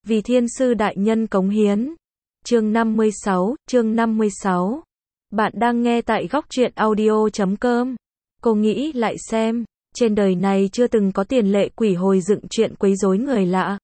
Vì thiên sư đại nhân cống hiến. Chương 56. Bạn đang nghe tại góc truyện audio.com. Cô nghĩ lại xem, trên đời này chưa từng có tiền lệ quỷ hồi dựng chuyện quấy rối người lạ.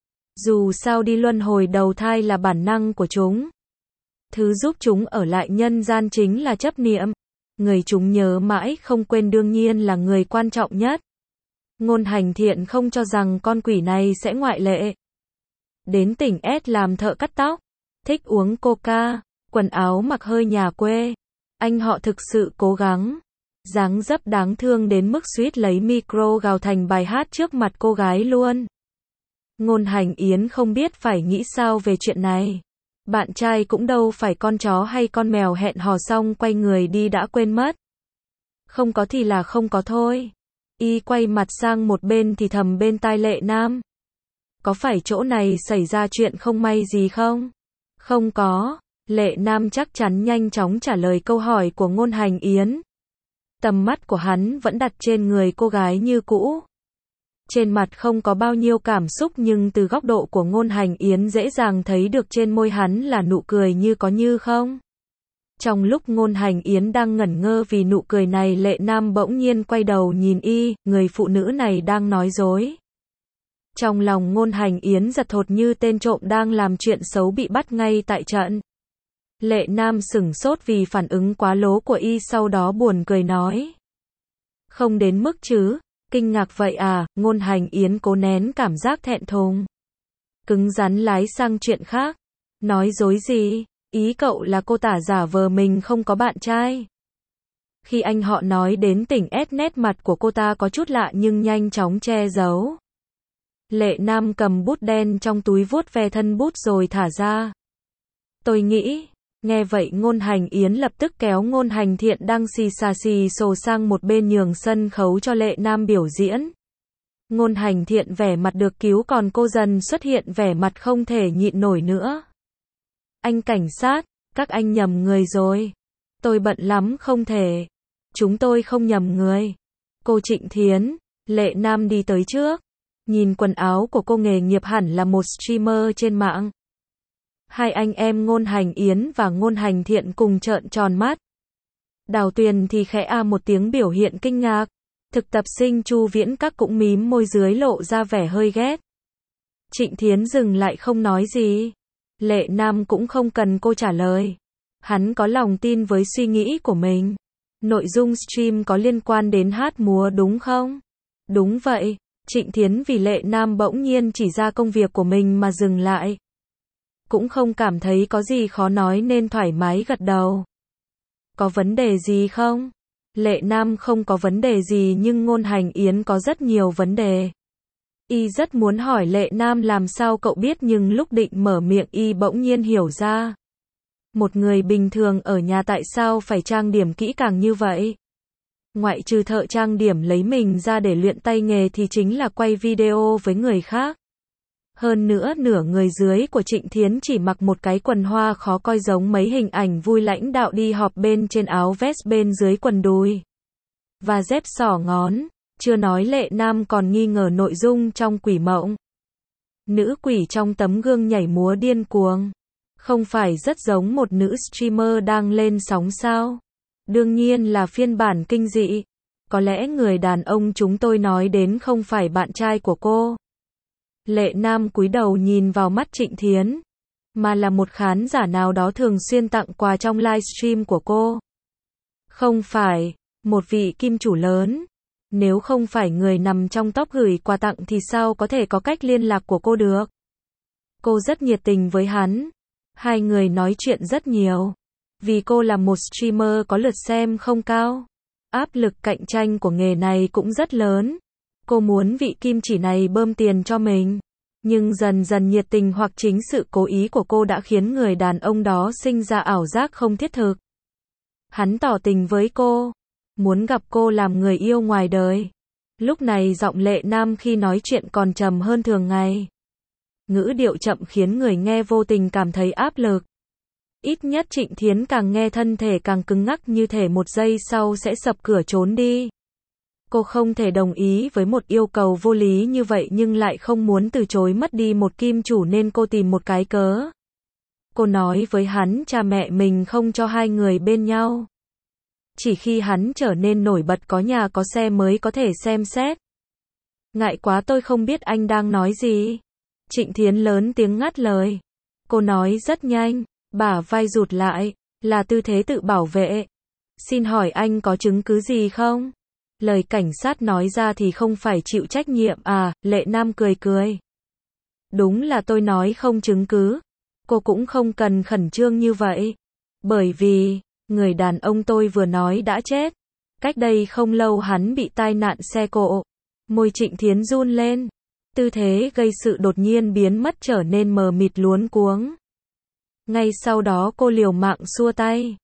Dù sao đi luân hồi đầu thai là bản năng của chúng. Thứ giúp chúng ở lại nhân gian chính là chấp niệm. Người chúng nhớ mãi không quên đương nhiên là người quan trọng nhất. Ngôn Hành Thiện không cho rằng con quỷ này sẽ ngoại lệ. Đến tỉnh S làm thợ cắt tóc, thích uống coca, quần áo mặc hơi nhà quê. Anh họ thực sự cố gắng. Dáng dấp đáng thương đến mức suýt lấy micro gào thành bài hát trước mặt cô gái luôn. Ngôn Hành Yến không biết phải nghĩ sao về chuyện này. Bạn trai cũng đâu phải con chó hay con mèo hẹn hò xong quay người đi đã quên mất. Không có thì là không có thôi. Y quay mặt sang một bên thì thầm bên tai Lệ Nam. Có phải chỗ này xảy ra chuyện không may gì không? Không có. Lệ Nam chắc chắn nhanh chóng trả lời câu hỏi của Ngôn Hành Yến. Tầm mắt của hắn vẫn đặt trên người cô gái như cũ. Trên mặt không có bao nhiêu cảm xúc nhưng từ góc độ của Ngôn Hành Yến dễ dàng thấy được trên môi hắn là nụ cười như có như không. Trong lúc Ngôn Hành Yến đang ngẩn ngơ vì nụ cười này, Lệ Nam bỗng nhiên quay đầu nhìn y, người phụ nữ này đang nói dối. Trong lòng Ngôn Hành Yến giật thột như tên trộm đang làm chuyện xấu bị bắt ngay tại trận. Lệ Nam sửng sốt vì phản ứng quá lố của y, sau đó buồn cười nói. Không đến mức chứ, kinh ngạc vậy à? Ngôn Hành Yến cố nén cảm giác thẹn thùng. Cứng rắn lái sang chuyện khác. Nói dối gì? Ý cậu là cô tả giả vờ mình không có bạn trai. Khi anh họ nói đến tỉnh S, nét mặt của cô ta có chút lạ nhưng nhanh chóng che giấu. Lệ Nam cầm bút đen trong túi vuốt ve thân bút rồi thả ra. Tôi nghĩ. Nghe vậy Ngôn Hành Yến lập tức kéo Ngôn Hành Thiện đang xì xà xì xồ sang một bên nhường sân khấu cho Lệ Nam biểu diễn. Ngôn Hành Thiện vẻ mặt được cứu còn cô dần xuất hiện vẻ mặt không thể nhịn nổi nữa. Anh cảnh sát, các anh nhầm người rồi. Tôi bận lắm không thể. Chúng tôi không nhầm người. Cô Trịnh Thiến. Lệ Nam đi tới trước. Nhìn quần áo của cô nghề nghiệp hẳn là một streamer trên mạng. Hai anh em Ngôn Hành Yến và Ngôn Hành Thiện cùng trợn tròn mắt. Đào Tuyền thì khẽ a một tiếng biểu hiện kinh ngạc. Thực tập sinh Chu Viễn Các cũng mím môi dưới lộ ra vẻ hơi ghét. Trịnh Thiến dừng lại không nói gì. Lệ Nam cũng không cần cô trả lời. Hắn có lòng tin với suy nghĩ của mình. Nội dung stream có liên quan đến hát múa đúng không? Đúng vậy. Trịnh Thiến vì Lệ Nam bỗng nhiên chỉ ra công việc của mình mà dừng lại. Cũng không cảm thấy có gì khó nói nên thoải mái gật đầu. Có vấn đề gì không? Lệ Nam không có vấn đề gì nhưng Ngôn Hành Yến có rất nhiều vấn đề. Y rất muốn hỏi Lệ Nam làm sao cậu biết nhưng lúc định mở miệng y bỗng nhiên hiểu ra. Một người bình thường ở nhà tại sao phải trang điểm kỹ càng như vậy? Ngoại trừ thợ trang điểm lấy mình ra để luyện tay nghề thì chính là quay video với người khác. Hơn nữa nửa người dưới của Trịnh Thiến chỉ mặc một cái quần hoa khó coi giống mấy hình ảnh vui lãnh đạo đi họp bên trên áo vest bên dưới quần đùi. Và dép xỏ ngón. Chưa nói Lệ Nam còn nghi ngờ nội dung trong quỷ mộng. Nữ quỷ trong tấm gương nhảy múa điên cuồng. Không phải rất giống một nữ streamer đang lên sóng sao? Đương nhiên là phiên bản kinh dị. Có lẽ người đàn ông chúng tôi nói đến không phải bạn trai của cô. Lệ Nam cúi đầu nhìn vào mắt Trịnh Thiến. Mà là một khán giả nào đó thường xuyên tặng quà trong livestream của cô. Không phải, một vị kim chủ lớn. Nếu không phải người nằm trong top gửi quà tặng thì sao có thể có cách liên lạc của cô được? Cô rất nhiệt tình với hắn. Hai người nói chuyện rất nhiều. Vì cô là một streamer có lượt xem không cao. Áp lực cạnh tranh của nghề này cũng rất lớn. Cô muốn vị kim chỉ này bơm tiền cho mình. Nhưng dần dần nhiệt tình hoặc chính sự cố ý của cô đã khiến người đàn ông đó sinh ra ảo giác không thiết thực. Hắn tỏ tình với cô. Muốn gặp cô làm người yêu ngoài đời. Lúc này giọng Lệ Nam khi nói chuyện còn trầm hơn thường ngày. Ngữ điệu chậm khiến người nghe vô tình cảm thấy áp lực. Ít nhất Trịnh Thiến càng nghe thân thể càng cứng ngắc như thể một giây sau sẽ sập cửa trốn đi. Cô không thể đồng ý với một yêu cầu vô lý như vậy nhưng lại không muốn từ chối mất đi một kim chủ nên cô tìm một cái cớ. Cô nói với hắn cha mẹ mình không cho hai người bên nhau. Chỉ khi hắn trở nên nổi bật có nhà có xe mới có thể xem xét. Ngại quá tôi không biết anh đang nói gì. Trịnh Thiến lớn tiếng ngắt lời. Cô nói rất nhanh, bả vai rụt lại, là tư thế tự bảo vệ. Xin hỏi anh có chứng cứ gì không? Lời cảnh sát nói ra thì không phải chịu trách nhiệm à, Lệ Nam cười cười. Đúng là tôi nói không chứng cứ. Cô cũng không cần khẩn trương như vậy. Bởi vì, người đàn ông tôi vừa nói đã chết. Cách đây không lâu hắn bị tai nạn xe cộ. Môi Trịnh Thiến run lên. Tư thế gây sự đột nhiên biến mất trở nên mờ mịt luống cuống. Ngay sau đó cô liều mạng xua tay.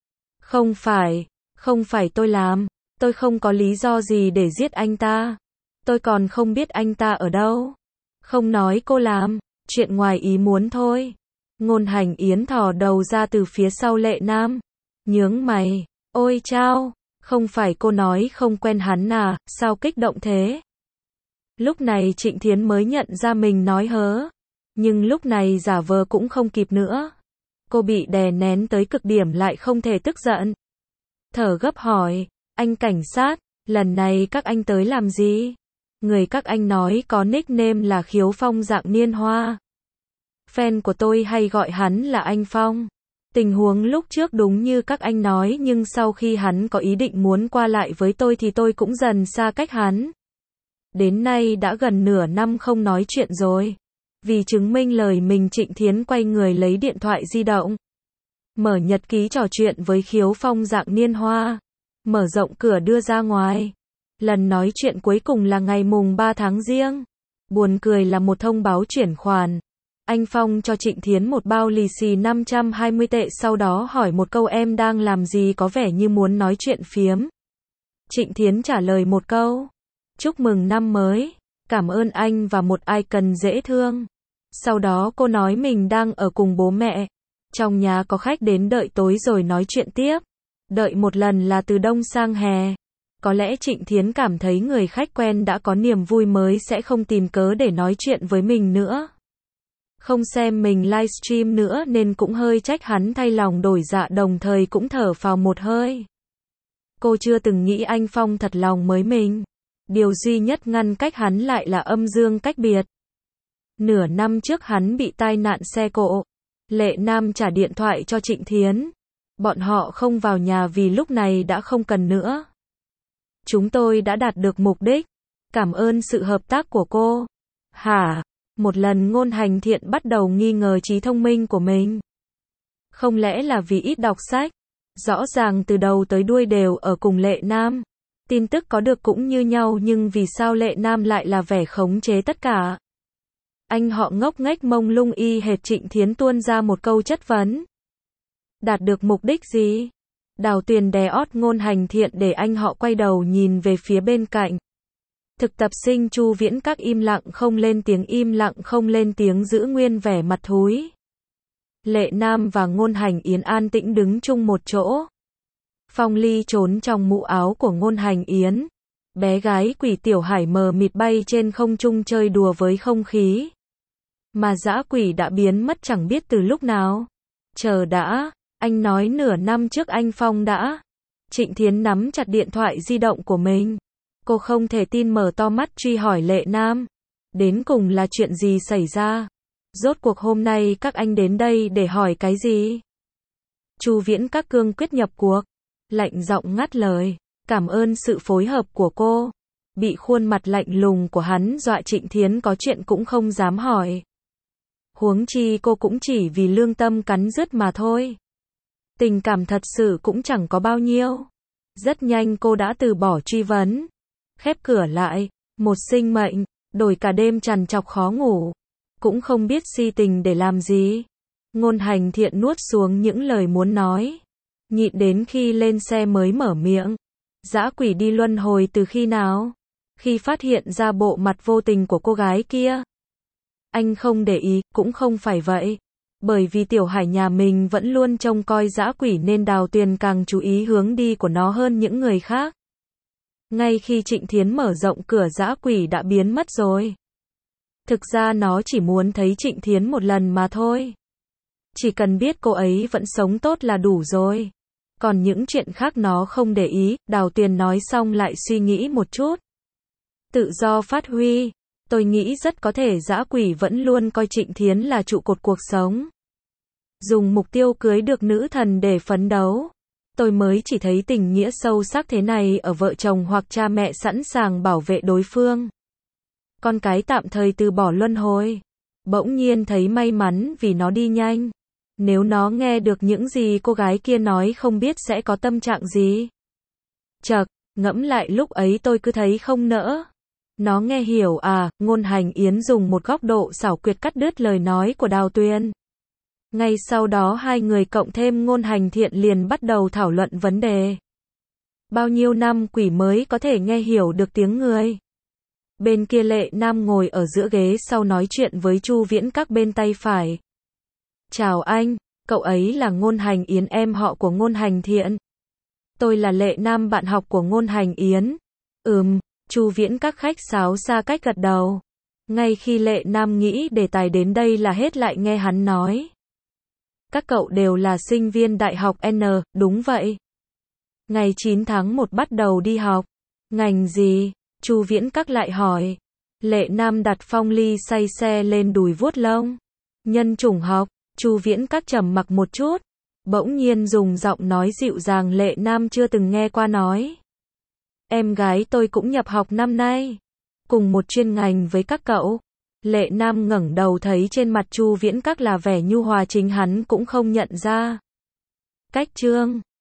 Không phải tôi làm. Tôi không có lý do gì để giết anh ta. Tôi còn không biết anh ta ở đâu. Không nói cô làm. Chuyện ngoài ý muốn thôi. Ngôn Hành Yến thò đầu ra từ phía sau Lệ Nam. Nhướng mày. Ôi chao. Không phải cô nói không quen hắn à, sao kích động thế? Lúc này Trịnh Thiến mới nhận ra mình nói hớ. Nhưng lúc này giả vờ cũng không kịp nữa. Cô bị đè nén tới cực điểm lại không thể tức giận. Thở gấp hỏi, anh cảnh sát, lần này các anh tới làm gì? Người các anh nói có nickname là Khiếu Phong Dạng Niên Hoa. Fan của tôi hay gọi hắn là anh Phong. Tình huống lúc trước đúng như các anh nói nhưng sau khi hắn có ý định muốn qua lại với tôi thì tôi cũng dần xa cách hắn. Đến nay đã gần nửa năm không nói chuyện rồi. Vì chứng minh lời mình Trịnh Thiến quay người lấy điện thoại di động. Mở nhật ký trò chuyện với Khiếu Phong Dạng Niên Hoa. Mở rộng cửa đưa ra ngoài. Lần nói chuyện cuối cùng là ngày mùng 3 tháng Giêng. Buồn cười là một thông báo chuyển khoản. Anh Phong cho Trịnh Thiến một bao lì xì 520 tệ sau đó hỏi một câu em đang làm gì có vẻ như muốn nói chuyện phiếm. Trịnh Thiến trả lời một câu. Chúc mừng năm mới. Cảm ơn anh và một icon dễ thương. Sau đó cô nói mình đang ở cùng bố mẹ. Trong nhà có khách đến đợi tối rồi nói chuyện tiếp. Đợi một lần là từ đông sang hè. Có lẽ Trịnh Thiến cảm thấy người khách quen đã có niềm vui mới sẽ không tìm cớ để nói chuyện với mình nữa. Không xem mình livestream nữa nên cũng hơi trách hắn thay lòng đổi dạ đồng thời cũng thở phào một hơi. Cô chưa từng nghĩ anh Phong thật lòng với mình. Điều duy nhất ngăn cách hắn lại là âm dương cách biệt. Nửa năm trước hắn bị tai nạn xe cộ. Lệ Nam trả điện thoại cho Trịnh Thiến. Bọn họ không vào nhà vì lúc này đã không cần nữa. Chúng tôi đã đạt được mục đích. Cảm ơn sự hợp tác của cô. Hả? Một lần Ngôn Hành Thiện bắt đầu nghi ngờ trí thông minh của mình. Không lẽ là vì ít đọc sách? Rõ ràng từ đầu tới đuôi đều ở cùng Lệ Nam. Tin tức có được cũng như nhau nhưng vì sao Lệ Nam lại là vẻ khống chế tất cả? Anh họ ngốc nghếch mông lung y hệt Trịnh Thiến tuôn ra một câu chất vấn. Đạt được mục đích gì? Đào Tuyền đè ót Ngôn Hành Thiện để anh họ quay đầu nhìn về phía bên cạnh. Thực tập sinh Chu Viễn Các im lặng không lên tiếng giữ nguyên vẻ mặt thúi. Lệ Nam và Ngôn Hành Yến an tĩnh đứng chung một chỗ. Phong Ly trốn trong mũ áo của Ngôn Hành Yến. Bé gái Quỷ Tiểu Hải mờ mịt bay trên không trung chơi đùa với không khí. Mà dã quỷ đã biến mất chẳng biết từ lúc nào. Chờ đã, anh nói nửa năm trước anh Phong đã. Trịnh Thiến nắm chặt điện thoại di động của mình. Cô không thể tin mở to mắt truy hỏi Lệ Nam. Đến cùng là chuyện gì xảy ra? Rốt cuộc hôm nay các anh đến đây để hỏi cái gì? Chu Viễn Các cương quyết nhập cuộc. Lạnh giọng ngắt lời. Cảm ơn sự phối hợp của cô. Bị khuôn mặt lạnh lùng của hắn dọa Trịnh Thiến có chuyện cũng không dám hỏi. Huống chi cô cũng chỉ vì lương tâm cắn rứt mà thôi. Tình cảm thật sự cũng chẳng có bao nhiêu. Rất nhanh cô đã từ bỏ truy vấn. Khép cửa lại, một sinh mệnh, đổi cả đêm trằn trọc khó ngủ. Cũng không biết si tình để làm gì. Ngôn Hành Thiện nuốt xuống những lời muốn nói. Nhịn đến khi lên xe mới mở miệng. Dã quỷ đi luân hồi từ khi nào? Khi phát hiện ra bộ mặt vô tình của cô gái kia. Anh không để ý, cũng không phải vậy. Bởi vì Tiểu Hải nhà mình vẫn luôn trông coi dã quỷ nên Đào Tuyền càng chú ý hướng đi của nó hơn những người khác. Ngay khi Trịnh Thiến mở rộng cửa dã quỷ đã biến mất rồi. Thực ra nó chỉ muốn thấy Trịnh Thiến một lần mà thôi. Chỉ cần biết cô ấy vẫn sống tốt là đủ rồi. Còn những chuyện khác nó không để ý, Đào Tuyền nói xong lại suy nghĩ một chút. Tự do phát huy. Tôi nghĩ rất có thể dã quỷ vẫn luôn coi Trịnh Thiến là trụ cột cuộc sống. Dùng mục tiêu cưới được nữ thần để phấn đấu. Tôi mới chỉ thấy tình nghĩa sâu sắc thế này ở vợ chồng hoặc cha mẹ sẵn sàng bảo vệ đối phương. Con cái tạm thời từ bỏ luân hồi. Bỗng nhiên thấy may mắn vì nó đi nhanh. Nếu nó nghe được những gì cô gái kia nói không biết sẽ có tâm trạng gì. Chậc, ngẫm lại lúc ấy tôi cứ thấy không nỡ. Nó nghe hiểu à, Ngôn Hành Yến dùng một góc độ xảo quyệt cắt đứt lời nói của Đào Tuyền. Ngay sau đó hai người cộng thêm Ngôn Hành Thiện liền bắt đầu thảo luận vấn đề. Bao nhiêu năm quỷ mới có thể nghe hiểu được tiếng người. Bên kia Lệ Nam ngồi ở giữa ghế sau nói chuyện với Chu Viễn Các bên tay phải. Chào anh, cậu ấy là Ngôn Hành Yến, em họ của Ngôn Hành Thiện. Tôi là Lệ Nam, bạn học của Ngôn Hành Yến. Chu Viễn Các khách sáo xa cách gật đầu. Ngay khi Lệ Nam nghĩ đề tài đến đây là hết lại nghe hắn nói. Các cậu đều là sinh viên đại học N, đúng vậy. Ngày 9 tháng 1 bắt đầu đi học. Ngành gì? Chu Viễn Các lại hỏi. Lệ Nam đặt phong ly say xe lên đùi vuốt lông. Nhân chủng học. Chu Viễn Các trầm mặc một chút. Bỗng nhiên dùng giọng nói dịu dàng Lệ Nam chưa từng nghe qua nói. Em gái tôi cũng nhập học năm nay. Cùng một chuyên ngành với các cậu. Lệ Nam ngẩng đầu thấy trên mặt Chu Viễn Các là vẻ nhu hòa chính hắn cũng không nhận ra. Cách chương